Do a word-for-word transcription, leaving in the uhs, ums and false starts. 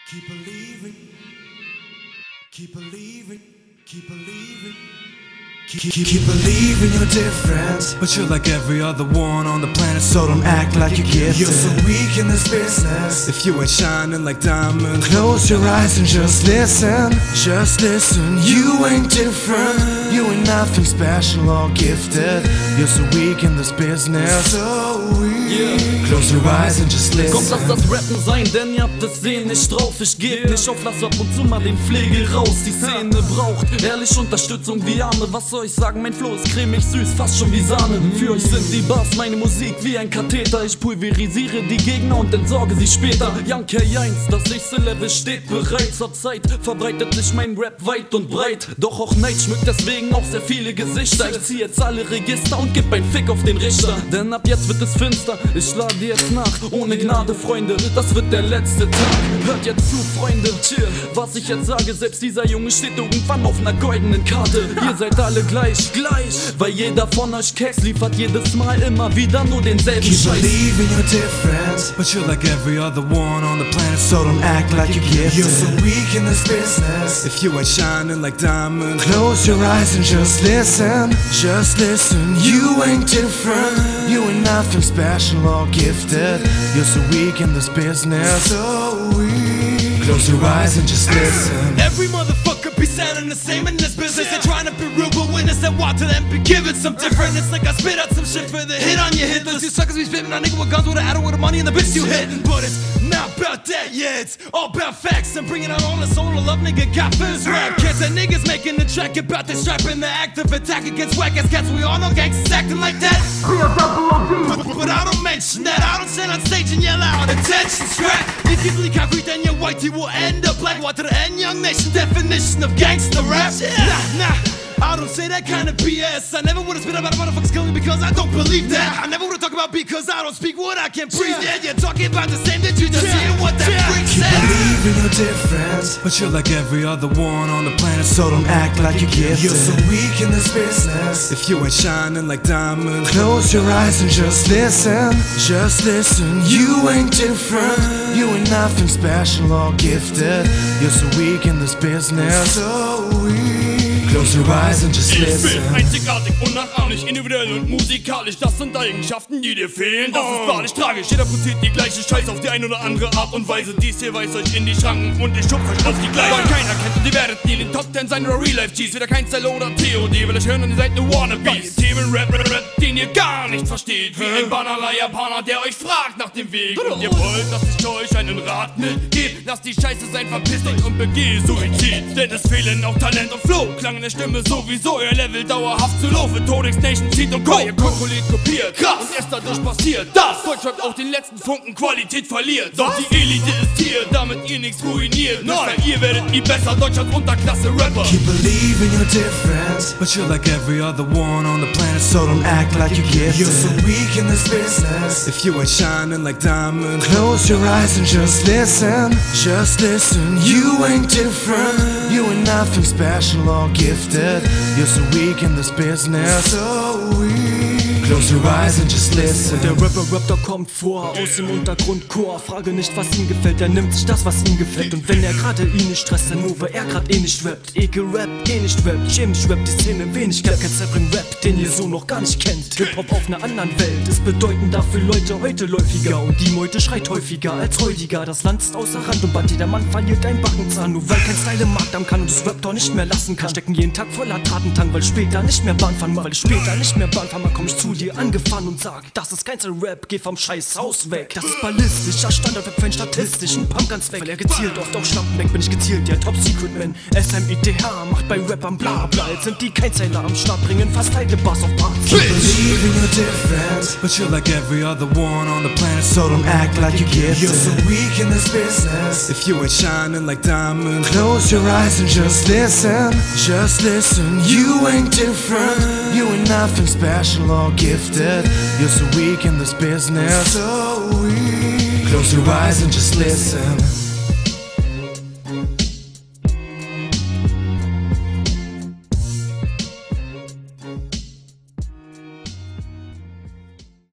Keep believing, keep believing, keep believing. Keep, keep, keep believing you're different, but you're like every other one on the planet, so don't act like you're gifted. You're so weak in this business. If you ain't shining like diamonds, close your eyes and just listen. Just listen, you ain't different. You ain't nothing special or gifted. You're so weak in this business. So weak. Yeah. Close your eyes and just listen. Kommt, lass das Rappen sein, denn ihr habt es sehen nicht drauf. Ich geb nicht auf, lass ab und zu mal den Pflege raus. Die Szene braucht ehrlich Unterstützung wie Arme. Was soll ich sagen, mein Flow ist cremig süß, fast schon wie Sahne. Für euch sind die Bars meine Musik wie ein Katheter. Ich pulverisiere die Gegner und entsorge sie später. Young K eins, das nächste Level steht bereit. Zur Zeit verbreitet sich mein Rap weit und breit. Doch auch Neid schmückt deswegen auch sehr viele Gesichter. Ich zieh jetzt alle Register und geb ein Fick auf den Richter. Denn ab jetzt wird es finster, ich lade jetzt nach. Ohne Gnade, Freunde, das wird der letzte Tag. Hört jetzt zu, Freunde, chill. Was ich jetzt sage, selbst dieser Junge steht irgendwann auf einer goldenen Karte. Ihr seid alle gleich, gleich, weil jeder von euch Keks liefert jedes Mal immer wieder nur denselben Keep Scheiß. believing you're different, but you're like every other one on the planet, so don't act like you're gifted. You're so weak in this business. If you ain't shining like diamonds, close your eyes and just listen. Just listen, you ain't different. You ain't nothing special or gifted. You're so weak in this business. So weak. Close your eyes and just listen. Every motherfucker be sounding the same in this business. They're trying to be real, but witness that walk to them be giving some different. It's like I spit out some shit for the hit on your hit list. You suckers be spitting on nigga with guns with an adder with the money and the bitch you hitting. But it's not about that, yeah, it's all about facts. And bringing out all the soul of love nigga got for his rap. Can't say niggas making the track about the strap and the act of attack against whack ass cats. We all know gangsters acting like that. But, but I don't mention that. I don't stand on stage and yell out attention scrap. If you bleed concrete, then your whitey will end up like what to the end young nation definition of gangster rap. Nah, nah. I don't say that kind of B S. I never would've spit about a motherfucker's killing because I don't believe that. I never would've talked about because I don't speak what I can't breathe. Yeah, you're talking about the same that you just hear what that freak said. Believing you're different, but you're like every other one on the planet, so don't act like you're gifted. You're so weak in this business. If you ain't shining like diamonds, close your eyes and just listen. Just listen, you ain't different. You ain't nothing special or gifted. You're so weak in this business. So weak. Close your eyes and just listen. Ich bin einzigartig, unnachahmlich, individuell und musikalisch. Das sind Eigenschaften, die dir fehlen. Das ist wahrlich tragisch. Jeder produziert die gleiche Scheiße auf die eine oder andere Art und Weise. Dies hier weist euch in die Schranken und ich schubs euch auf die gleiche. Weil keiner kennt und ihr werdet nie in den Top Ten sein oder Real-Life-G's. Wieder kein Style oder T O D, will euch hören und ihr seid ne Wannabes. Themen-Rap, Rap, Rap, den ihr gar nicht versteht. Wie ein banaler Japaner, der euch fragt nach dem Weg. Und ihr wollt, dass ich euch einen Rat mitgebe. Lasst die Scheiße sein, verpisst euch und begeh Suizid. Denn es fehlen auch Talent und Flow. Klang in der Stimme sowieso, ihr Level dauerhaft zu low. Für Todex Nation zieht und Co. Ihr kontrolliert, kopiert. Krass. Und erst dadurch passiert, dass Deutschrap auch den letzten Funken Qualität verliert. Doch die Elite ist hier, damit ihr nichts ruiniert. Nein, ihr werdet nie besser, Deutschlands Unterklasse-Rapper. Keep believing you're different, but you're like every other one on the planet, so don't act like you're gifted. You're so weak in this business. If you ain't shining like diamonds, close your eyes and just listen. Just listen, you ain't different. You ain't nothing special or gifted. You're so weak in this business. So weak. Close your eyes and just listen. Und der Rapper Raptor kommt vor aus dem Untergrundchor. Frage nicht, was ihm gefällt, er nimmt sich das, was ihm gefällt. Und wenn er gerade ihn nicht stresst, dann nur, weil er grad eh nicht rappt. Ekel rappt, eh nicht rappt, chemisch rappt die Szene wenig kennt. Kein Zeitbring-Rap, den ihr so noch gar nicht kennt. Hip-Hop auf einer anderen Welt ist bedeutender für Leute heute läufiger. Und die Meute schreit häufiger als heutiger. Das Land ist außer Rand und bald jeder Mann verliert einen Backenzahn. Nur weil kein Style im Markt am kann und das Raptor nicht mehr lassen kann. Stecken jeden Tag voller Tatentank, weil später nicht mehr Bahn fahren. Weil später nicht mehr Bahn fahren, mal komm ich zu dir angefahren und sag, das ist kein Rap, geh vom scheiß Haus weg. Das ist ballistischer Standard, Rap statistischen Pump ganz weg. Weil er gezielt oft auf Schlampen weg, bin ich gezielt, der Top Secret Man. S M I T H macht bei Rappern bla bla. Jetzt sind die kein Zähler am Start, bringen fast heile Bass auf Parts. Keep believing you're different, but you're like every other one on the planet, so don't act like you're gifted. You're so weak in this business. If you ain't shining like diamonds, close your eyes and just listen. Just listen, you ain't different. You ain't nothing special or gifted. You're so weak in this business. So weak. Close your eyes and just listen.